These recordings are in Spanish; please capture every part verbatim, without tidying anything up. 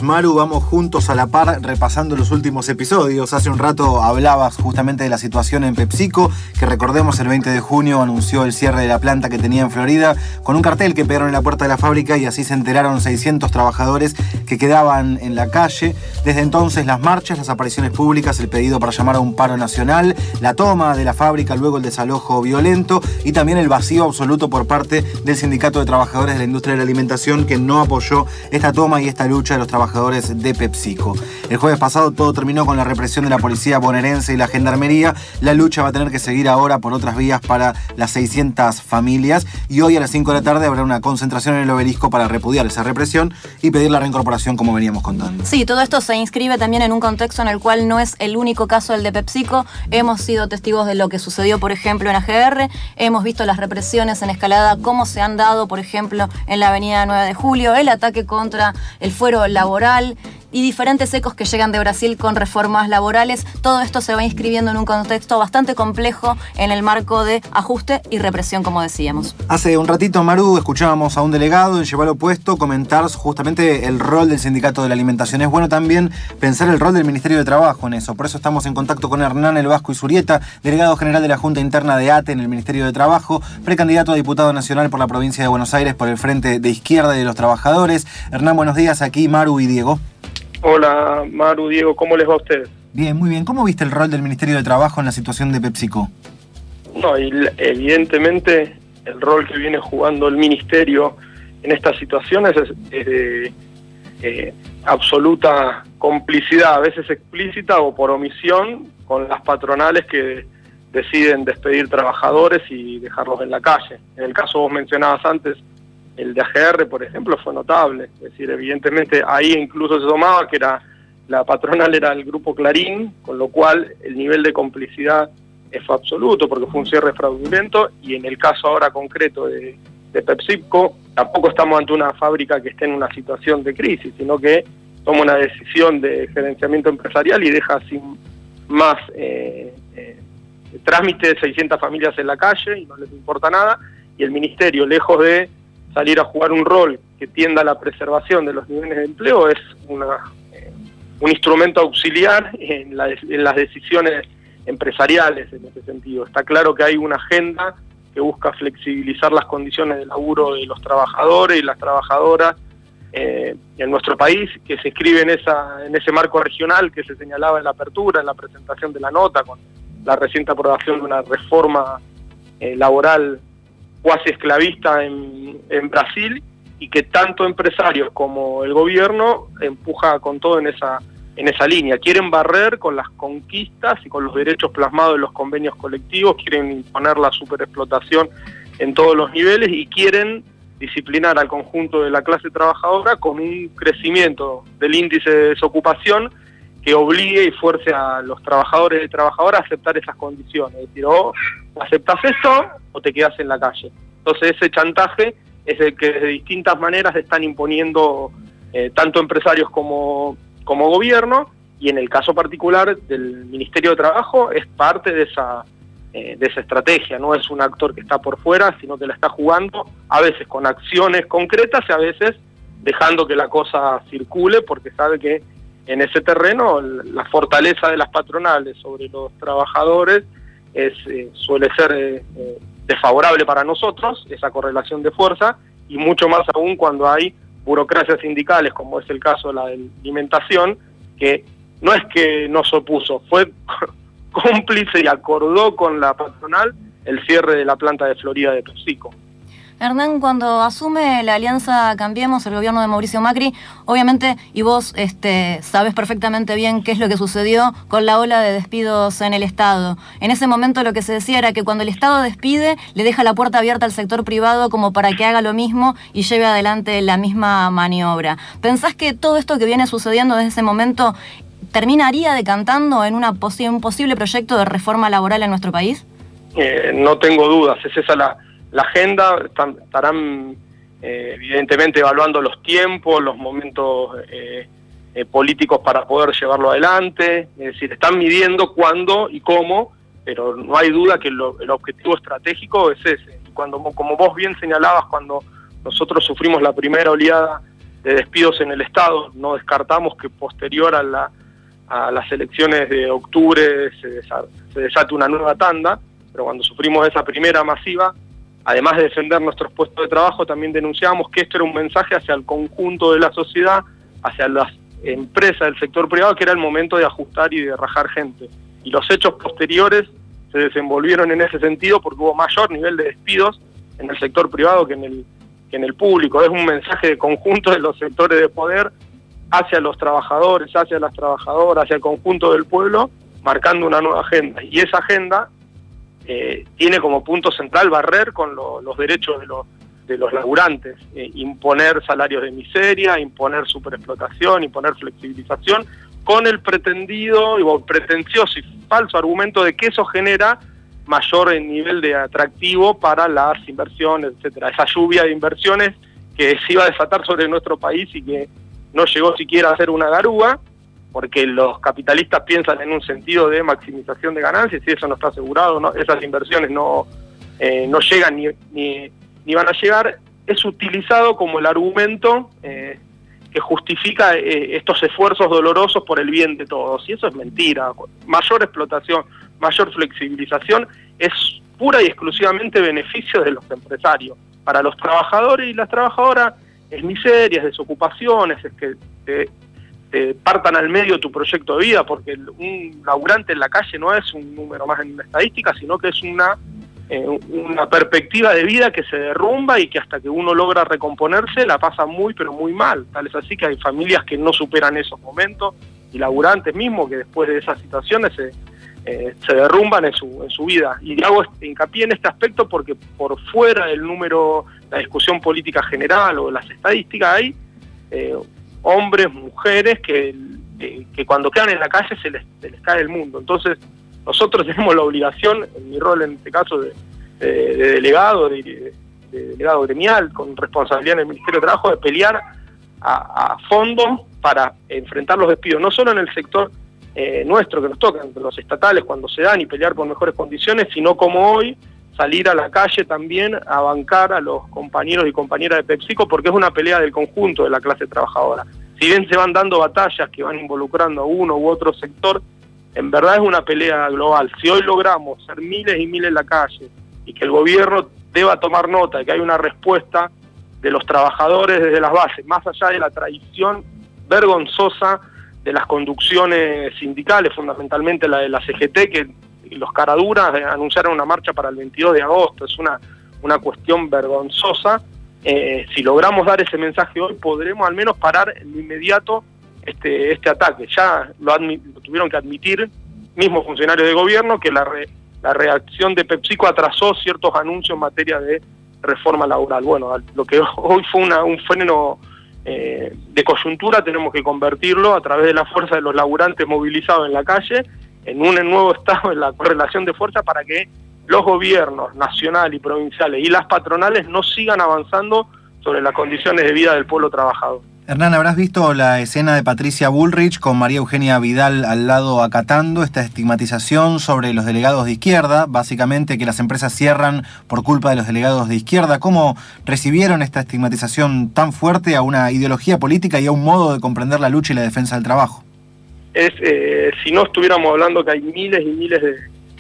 Maru, vamos juntos a la par repasando los últimos episodios. Hace un rato hablabas justamente de la situación en PepsiCo, que recordemos el veinte de junio anunció el cierre de la planta que tenía en Florida, con un cartel que pegaron en la puerta de la fábrica y así se enteraron seiscientos trabajadores que quedaban en la calle. Desde entonces las marchas, las apariciones públicas, el pedido para llamar a un paro nacional, la toma de la fábrica, luego el desalojo violento y también el vacío absoluto por parte del Sindicato de Trabajadores de la Industria de la Alimentación, que no apoyó esta toma y esta lucha de los trabajadores de PepsiCo. El jueves pasado todo terminó con la represión de la policía bonaerense y la gendarmería. La lucha va a tener que seguir ahora por otras vías para las seiscientas familias y hoy a las cinco de la tarde habrá una concentración en el Obelisco para repudiar esa represión y pedir la reincorporación, como veníamos contando. Sí, todo esto se inscribe también en un contexto en el cual no es el único caso el de PepsiCo. Hemos sido testigos de lo que sucedió, por ejemplo, en A G R. Hemos visto las represiones en escalada, cómo se han dado, por ejemplo, en la avenida nueve de julio, el ataque contra el fuero laboral y diferentes ecos que llegan de Brasil con reformas laborales. Todo esto se va inscribiendo en un contexto bastante complejo en el marco de ajuste y represión, como decíamos. Hace un ratito, Maru, escuchábamos a un delegado en Llevar lo Opuesto comentar justamente el rol del Sindicato de la Alimentación. Es bueno también pensar el rol del Ministerio de Trabajo en eso. Por eso estamos en contacto con Hernán El Vasco Izurieta, delegado general de la Junta Interna de A T E en el Ministerio de Trabajo, precandidato a diputado nacional por la provincia de Buenos Aires por el Frente de Izquierda y de los Trabajadores. Hernán, buenos días. Aquí Maru y Diego. Hola, Maru, Diego, ¿cómo les va a ustedes? Bien, muy bien. ¿Cómo viste el rol del Ministerio de Trabajo en la situación de PepsiCo? No, evidentemente el rol que viene jugando el Ministerio en estas situaciones es, es de eh, absoluta complicidad, a veces explícita o por omisión, con las patronales que deciden despedir trabajadores y dejarlos en la calle. En el caso vos mencionabas antes, el de A G R, por ejemplo, fue notable. Es decir, evidentemente ahí incluso se tomaba que era la patronal era el Grupo Clarín, con lo cual el nivel de complicidad fue absoluto, porque fue un cierre fraudulento, y en el caso ahora concreto de, de PepsiCo, tampoco estamos ante una fábrica que esté en una situación de crisis, sino que toma una decisión de gerenciamiento empresarial y deja sin más eh, eh, trámite de seiscientas familias en la calle y no les importa nada, y el Ministerio, lejos de salir a jugar un rol que tienda a la preservación de los niveles de empleo, es una, eh, un instrumento auxiliar en, la, en las decisiones empresariales en ese sentido. Está claro que hay una agenda que busca flexibilizar las condiciones de laburo de los trabajadores y las trabajadoras eh, en nuestro país, que se inscribe en, esa, en ese marco regional que se señalaba en la apertura, en la presentación de la nota, con la reciente aprobación de una reforma eh, laboral cuasi esclavista en, en Brasil, y que tanto empresarios como el gobierno empuja con todo en esa en esa línea. Quieren barrer con las conquistas y con los derechos plasmados en los convenios colectivos, quieren imponer la superexplotación en todos los niveles y quieren disciplinar al conjunto de la clase trabajadora con un crecimiento del índice de desocupación que obligue y fuerce a los trabajadores y trabajadoras a aceptar esas condiciones. Es decir, o aceptás esto o te quedás en la calle. Entonces ese chantaje es el que de distintas maneras están imponiendo eh, tanto empresarios como, como gobierno, y en el caso particular del Ministerio de Trabajo es parte de esa, eh, de esa estrategia. No es un actor que está por fuera, sino que la está jugando, a veces con acciones concretas y a veces dejando que la cosa circule, porque sabe que en ese terreno la fortaleza de las patronales sobre los trabajadores es, eh, suele ser eh, eh, desfavorable para nosotros, esa correlación de fuerza, y mucho más aún cuando hay burocracias sindicales, como es el caso de la de alimentación, que no es que no se opuso, fue cómplice y acordó con la patronal el cierre de la planta de Florida de PepsiCo. Hernán, cuando asume la Alianza Cambiemos, el gobierno de Mauricio Macri, obviamente, y vos este, sabés perfectamente bien qué es lo que sucedió con la ola de despidos en el Estado. En ese momento lo que se decía era que cuando el Estado despide, le deja la puerta abierta al sector privado como para que haga lo mismo y lleve adelante la misma maniobra. ¿Pensás que todo esto que viene sucediendo desde ese momento terminaría decantando en una posi- un posible proyecto de reforma laboral en nuestro país? Eh, no tengo dudas, es esa la... La agenda, estarán eh, evidentemente evaluando los tiempos, los momentos eh, eh, políticos para poder llevarlo adelante, es decir, están midiendo cuándo y cómo, pero no hay duda que lo, el objetivo estratégico es ese. Y cuando, como vos bien señalabas, cuando nosotros sufrimos la primera oleada de despidos en el Estado. No descartamos que posterior a, la, a las elecciones de octubre se, desa, se desate una nueva tanda, pero cuando sufrimos esa primera masiva, además de defender nuestros puestos de trabajo, también denunciábamos que esto era un mensaje hacia el conjunto de la sociedad, hacia las empresas del sector privado, que era el momento de ajustar y de rajar gente. Y los hechos posteriores se desenvolvieron en ese sentido porque hubo mayor nivel de despidos en el sector privado que en el, que en el público. Es un mensaje de conjunto de los sectores de poder hacia los trabajadores, hacia las trabajadoras, hacia el conjunto del pueblo, marcando una nueva agenda. Y esa agenda eh, tiene como punto central barrer con lo, los derechos de los, de los laburantes, eh, imponer salarios de miseria, imponer superexplotación, imponer flexibilización, con el pretendido, o pretencioso y falso argumento de que eso genera mayor nivel de atractivo para las inversiones, etcétera. Esa lluvia de inversiones que se iba a desatar sobre nuestro país y que no llegó siquiera a ser una garúa, porque los capitalistas piensan en un sentido de maximización de ganancias y eso no está asegurado, ¿no? Esas inversiones no, eh, no llegan ni, ni, ni van a llegar. Es utilizado como el argumento eh, que justifica eh, estos esfuerzos dolorosos por el bien de todos, y eso es mentira. Mayor explotación, mayor flexibilización es pura y exclusivamente beneficio de los empresarios. Para los trabajadores y las trabajadoras es miseria, es desocupación, es que te, te partan al medio tu proyecto de vida, porque un laburante en la calle no es un número más en una estadística, sino que es una Eh, una perspectiva de vida que se derrumba y que hasta que uno logra recomponerse la pasa muy pero muy mal. Tal es así que hay familias que no superan esos momentos y laburantes mismos que después de esas situaciones se, eh, se derrumban en su, en su vida. Y hago este, hincapié en este aspecto porque por fuera del número, la discusión política general o las estadísticas, hay eh, hombres, mujeres que, eh, que cuando quedan en la calle se les, se les cae el mundo. Entonces nosotros tenemos la obligación, en mi rol en este caso de, de, de delegado, de, de delegado gremial, con responsabilidad en el Ministerio de Trabajo, de pelear a, a fondo para enfrentar los despidos, no solo en el sector eh, nuestro que nos toca, entre los estatales cuando se dan y pelear por mejores condiciones, sino como hoy, salir a la calle también a bancar a los compañeros y compañeras de PepsiCo, porque es una pelea del conjunto de la clase trabajadora. Si bien se van dando batallas que van involucrando a uno u otro sector, en verdad es una pelea global. Si hoy logramos ser miles y miles en la calle y que el gobierno deba tomar nota de que hay una respuesta de los trabajadores desde las bases, más allá de la traición vergonzosa de las conducciones sindicales, fundamentalmente la de la C G T, que los caraduras anunciaron una marcha para el veintidós de agosto, es una, una cuestión vergonzosa. Eh, si logramos dar ese mensaje hoy, podremos al menos parar en lo inmediato Este, este ataque. Ya lo, lo tuvieron que admitir mismos funcionarios de gobierno que la, re, la reacción de PepsiCo atrasó ciertos anuncios en materia de reforma laboral. Bueno, lo que hoy fue una, un freno eh, de coyuntura tenemos que convertirlo a través de la fuerza de los laburantes movilizados en la calle en un nuevo estado en la correlación de fuerza para que los gobiernos nacional y provinciales y las patronales no sigan avanzando sobre las condiciones de vida del pueblo trabajador. Hernán, habrás visto la escena de Patricia Bullrich con María Eugenia Vidal al lado acatando esta estigmatización sobre los delegados de izquierda, básicamente que las empresas cierran por culpa de los delegados de izquierda. ¿Cómo recibieron esta estigmatización tan fuerte a una ideología política y a un modo de comprender la lucha y la defensa del trabajo? Es eh, si no estuviéramos hablando que hay miles y miles de,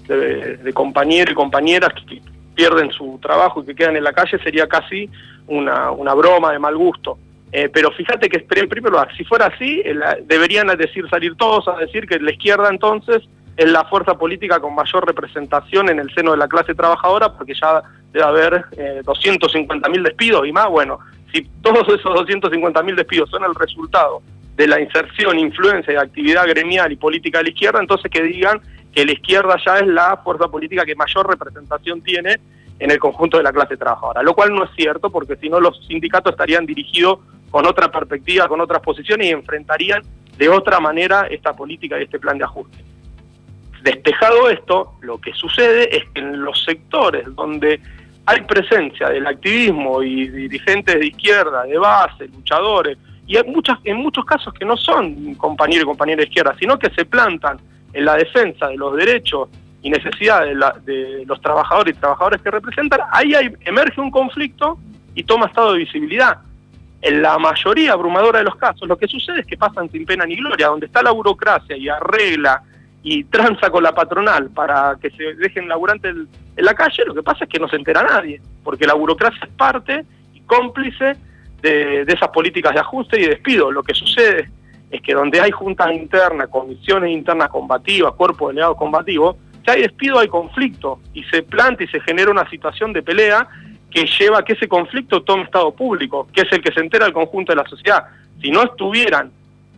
de, de compañeros y compañeras que pierden su trabajo y que quedan en la calle, sería casi una, una broma de mal gusto. Eh, pero fíjate que primero, si fuera así, la, deberían decir salir todos a decir que la izquierda entonces es la fuerza política con mayor representación en el seno de la clase trabajadora, porque ya debe haber eh, doscientos cincuenta mil despidos y más. Bueno, si todos esos doscientos cincuenta mil despidos son el resultado de la inserción, influencia y actividad gremial y política de la izquierda, entonces que digan que la izquierda ya es la fuerza política que mayor representación tiene en el conjunto de la clase trabajadora, lo cual no es cierto, porque si no los sindicatos estarían dirigidos con otra perspectiva, con otras posiciones y enfrentarían de otra manera esta política y este plan de ajuste. Despejado esto, lo que sucede es que en los sectores donde hay presencia del activismo y dirigentes de izquierda, de base, luchadores, y hay muchas, en muchos casos que no son compañeros y compañeras de izquierda, sino que se plantan en la defensa de los derechos y necesidades de, la, de los trabajadores y trabajadoras que representan, ahí hay, emerge un conflicto y toma estado de visibilidad. en la mayoría abrumadora de los casos, lo que sucede es que pasan sin pena ni gloria, donde está la burocracia y arregla y tranza con la patronal para que se dejen laburantes en la calle, lo que pasa es que no se entera nadie, porque la burocracia es parte y cómplice de, de esas políticas de ajuste y de despido. Lo que sucede es que donde hay juntas internas, comisiones internas combativas, cuerpos delegados combativos, si hay despido hay conflicto, y se plantea y se genera una situación de pelea que lleva a que ese conflicto tome estado público, que es el que se entera el conjunto de la sociedad. Si no estuvieran,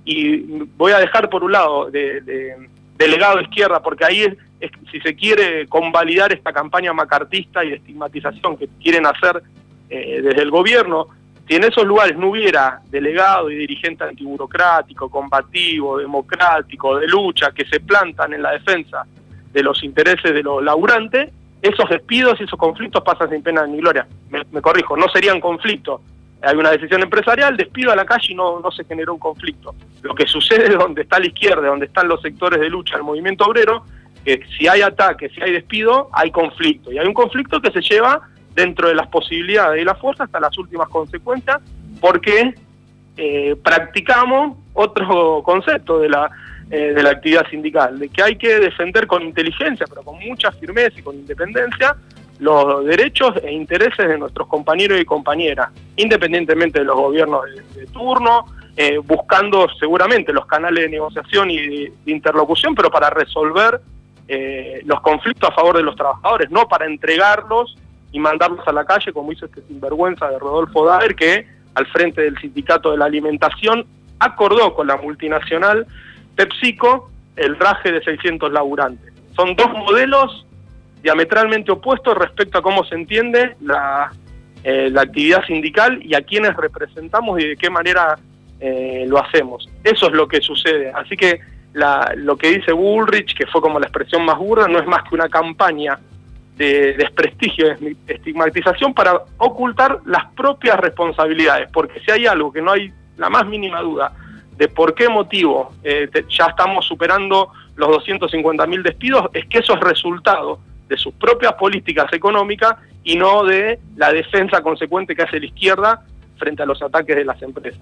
y voy a dejar por un lado de, de delegado de izquierda, porque ahí es, es, si se quiere convalidar esta campaña macartista y de estigmatización que quieren hacer eh, desde el gobierno, si en esos lugares no hubiera delegado y dirigente antiburocrático, combativo, democrático, de lucha, que se plantan en la defensa de los intereses de los laburantes, esos despidos y esos conflictos pasan sin pena ni gloria. Me, me corrijo, no serían conflictos. Hay una decisión empresarial, despido a la calle y no, no se generó un conflicto. Lo que sucede donde está la izquierda, donde están los sectores de lucha, el movimiento obrero, que si hay ataque, si hay despido, hay conflicto. Y hay un conflicto que se lleva dentro de las posibilidades y la fuerza hasta las últimas consecuencias, porque eh, practicamos otro concepto de la, eh, de la actividad sindical, de que hay que defender con inteligencia, pero con mucha firmeza y con independencia, los derechos e intereses de nuestros compañeros y compañeras, independientemente de los gobiernos de, de turno, eh, buscando seguramente los canales de negociación y de, de interlocución, pero para resolver eh, los conflictos a favor de los trabajadores, no para entregarlos y mandarlos a la calle, como hizo este sinvergüenza de Rodolfo Daer, que al frente del Sindicato de la Alimentación acordó con la multinacional PepsiCo el raje de seiscientos laburantes. Son dos modelos diametralmente opuestos respecto a cómo se entiende la, eh, la actividad sindical y a quienes representamos y de qué manera eh, lo hacemos. Eso es lo que sucede. Así que la, lo que dice Bullrich, que fue como la expresión más burda, no es más que una campaña de desprestigio, de estigmatización para ocultar las propias responsabilidades, porque si hay algo que no hay la más mínima duda de por qué motivo eh, te, ya estamos superando los doscientos cincuenta mil despidos, es que eso es resultado de sus propias políticas económicas y no de la defensa consecuente que hace la izquierda frente a los ataques de las empresas.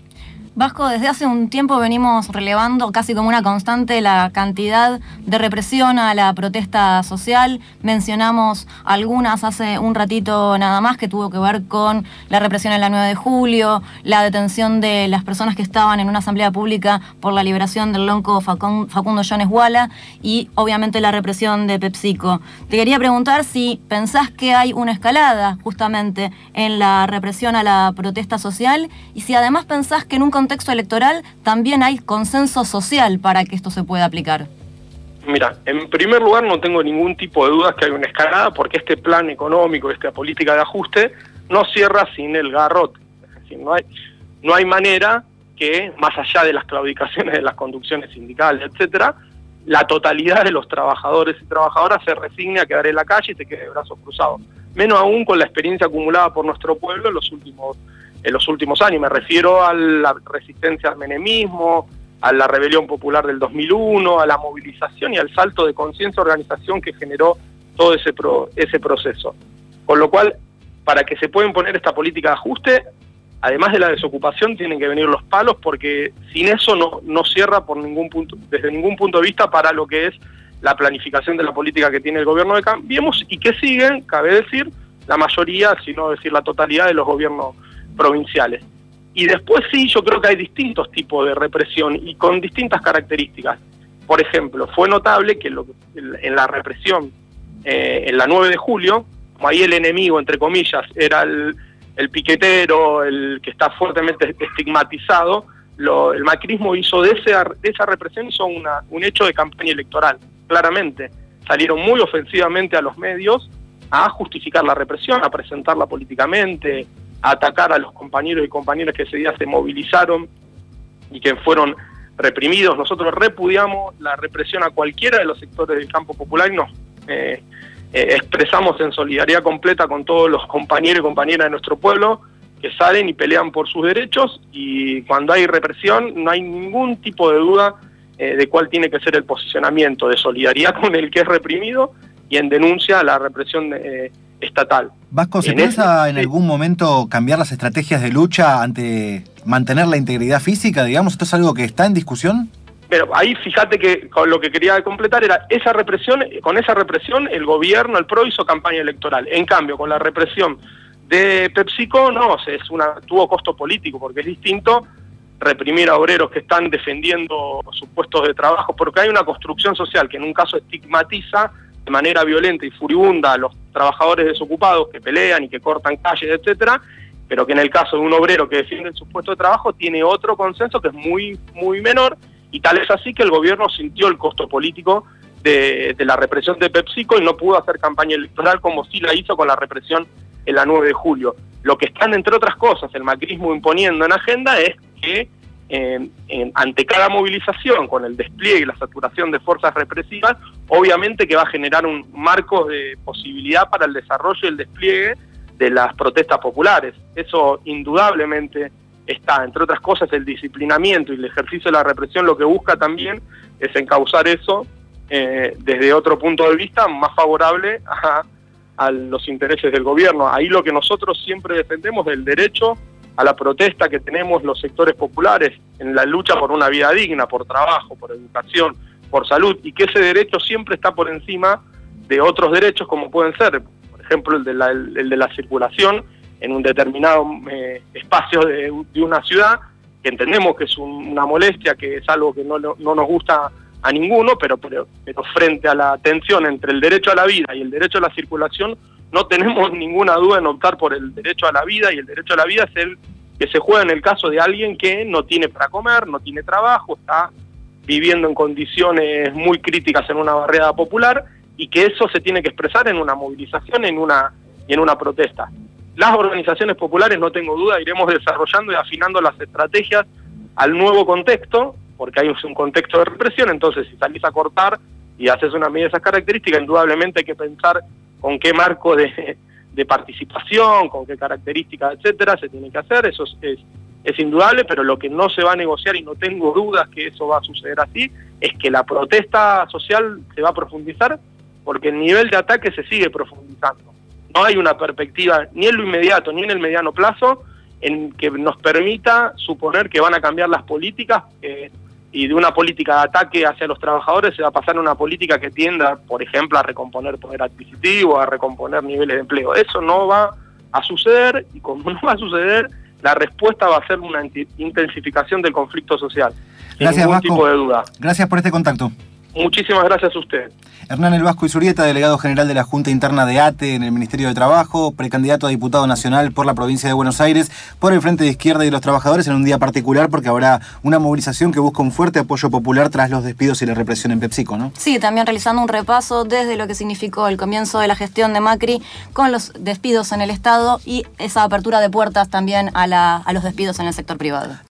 Vasco, desde hace un tiempo venimos relevando casi como una constante la cantidad de represión a la protesta social. Mencionamos algunas hace un ratito nada más, que tuvo que ver con la represión en la nueve de julio, la detención de las personas que estaban en una asamblea pública por la liberación del lonco Facundo Jones Wala y obviamente la represión de PepsiCo. Te quería preguntar si pensás que hay una escalada justamente en la represión a la protesta social y si además pensás que en un contexto electoral también hay consenso social para que esto se pueda aplicar. Mira, en primer lugar no tengo ningún tipo de dudas que hay una escalada, porque este plan económico, esta política de ajuste, no cierra sin el garrote. Es decir, no hay, no hay manera que, más allá de las claudicaciones de las conducciones sindicales, etcétera, la totalidad de los trabajadores y trabajadoras se resigne a quedar en la calle y se quede de brazos cruzados. Menos aún con la experiencia acumulada por nuestro pueblo en los últimos en los últimos años. Me refiero a la resistencia al menemismo, a la rebelión popular del dos mil uno, a la movilización y al salto de conciencia organización que generó todo ese, pro, ese proceso. Con lo cual, para que se pueda imponer esta política de ajuste, además de la desocupación, tienen que venir los palos, porque sin eso no, no cierra por ningún punto, desde ningún punto de vista para lo que es la planificación de la política que tiene el gobierno de Cambiemos y que siguen, cabe decir, la mayoría, si no decir la totalidad de los gobiernos provinciales. Y después sí, yo creo que hay distintos tipos de represión y con distintas características. Por ejemplo, fue notable que lo, en la represión, eh, en la nueve de julio, como ahí el enemigo, entre comillas, era el, el piquetero, el que está fuertemente estigmatizado, lo, el macrismo hizo de, ese, de esa represión hizo una, un hecho de campaña electoral, claramente. Salieron muy ofensivamente a los medios a justificar la represión, a presentarla políticamente, a atacar a los compañeros y compañeras que ese día se movilizaron y que fueron reprimidos. Nosotros repudiamos la represión a cualquiera de los sectores del campo popular y nos eh, eh, expresamos en solidaridad completa con todos los compañeros y compañeras de nuestro pueblo que salen y pelean por sus derechos, y cuando hay represión no hay ningún tipo de duda eh, de cuál tiene que ser el posicionamiento de solidaridad con el que es reprimido y en denuncia a la represión de, eh, estatal. Vasco, ¿se en piensa ese, en algún momento cambiar las estrategias de lucha ante mantener la integridad física, digamos? ¿Esto es algo que está en discusión? Pero ahí fíjate que con lo que quería completar era esa represión, con esa represión el gobierno, el P R O hizo campaña electoral. En cambio, con la represión de PepsiCo, no, es una, tuvo costo político, porque es distinto reprimir a obreros que están defendiendo sus puestos de trabajo, porque hay una construcción social que en un caso estigmatiza de manera violenta y furibunda a los trabajadores desocupados que pelean y que cortan calles, etcétera, pero que en el caso de un obrero que defiende su puesto de trabajo tiene otro consenso que es muy, muy menor. Y tal es así que el gobierno sintió el costo político de, de la represión de PepsiCo y no pudo hacer campaña electoral como sí la hizo con la represión en la nueve de julio. Lo que están, entre otras cosas, el macrismo imponiendo en agenda es que eh, eh, ante cada movilización, con el despliegue y la saturación de fuerzas represivas, obviamente que va a generar un marco de posibilidad para el desarrollo y el despliegue de las protestas populares. Eso indudablemente está, entre otras cosas, el disciplinamiento y el ejercicio de la represión lo que busca también es encauzar eso eh, desde otro punto de vista más favorable a, a los intereses del gobierno. Ahí lo que nosotros siempre defendemos es el derecho a la protesta que tenemos los sectores populares en la lucha por una vida digna, por trabajo, por educación, por salud, y que ese derecho siempre está por encima de otros derechos como pueden ser, por ejemplo, el de la, el, el de la circulación en un determinado eh, espacio de, de una ciudad, que entendemos que es un, una molestia, que es algo que no, no nos gusta a ninguno, pero, pero, pero frente a la tensión entre el derecho a la vida y el derecho a la circulación, no tenemos ninguna duda en optar por el derecho a la vida, y el derecho a la vida es el que se juega en el caso de alguien que no tiene para comer, no tiene trabajo, está viviendo en condiciones muy críticas en una barriada popular, y que eso se tiene que expresar en una movilización en una, y en una protesta. Las organizaciones populares, no tengo duda, iremos desarrollando y afinando las estrategias al nuevo contexto, porque hay un contexto de represión. Entonces si salís a cortar y haces una medida de esas características, indudablemente hay que pensar con qué marco de, de participación, con qué características, etcétera, se tiene que hacer. Eso es, es, es indudable, pero lo que no se va a negociar, y no tengo dudas que eso va a suceder así, es que la protesta social se va a profundizar, porque el nivel de ataque se sigue profundizando. No hay una perspectiva, ni en lo inmediato, ni en el mediano plazo, en que nos permita suponer que van a cambiar las políticas, eh, y de una política de ataque hacia los trabajadores se va a pasar a una política que tienda, por ejemplo, a recomponer poder adquisitivo, a recomponer niveles de empleo. Eso no va a suceder, y como no va a suceder, la respuesta va a ser una intensificación del conflicto social. Gracias, sin ningún Vasco. tipo de duda. Gracias por este contacto. Muchísimas gracias a usted. Hernán El Vasco Izurieta, delegado general de la Junta Interna de A T E en el Ministerio de Trabajo, precandidato a diputado nacional por la provincia de Buenos Aires, por el Frente de Izquierda y los Trabajadores, en un día particular porque habrá una movilización que busca un fuerte apoyo popular tras los despidos y la represión en PepsiCo, ¿no? Sí, también realizando un repaso desde lo que significó el comienzo de la gestión de Macri con los despidos en el Estado y esa apertura de puertas también a, la, a los despidos en el sector privado.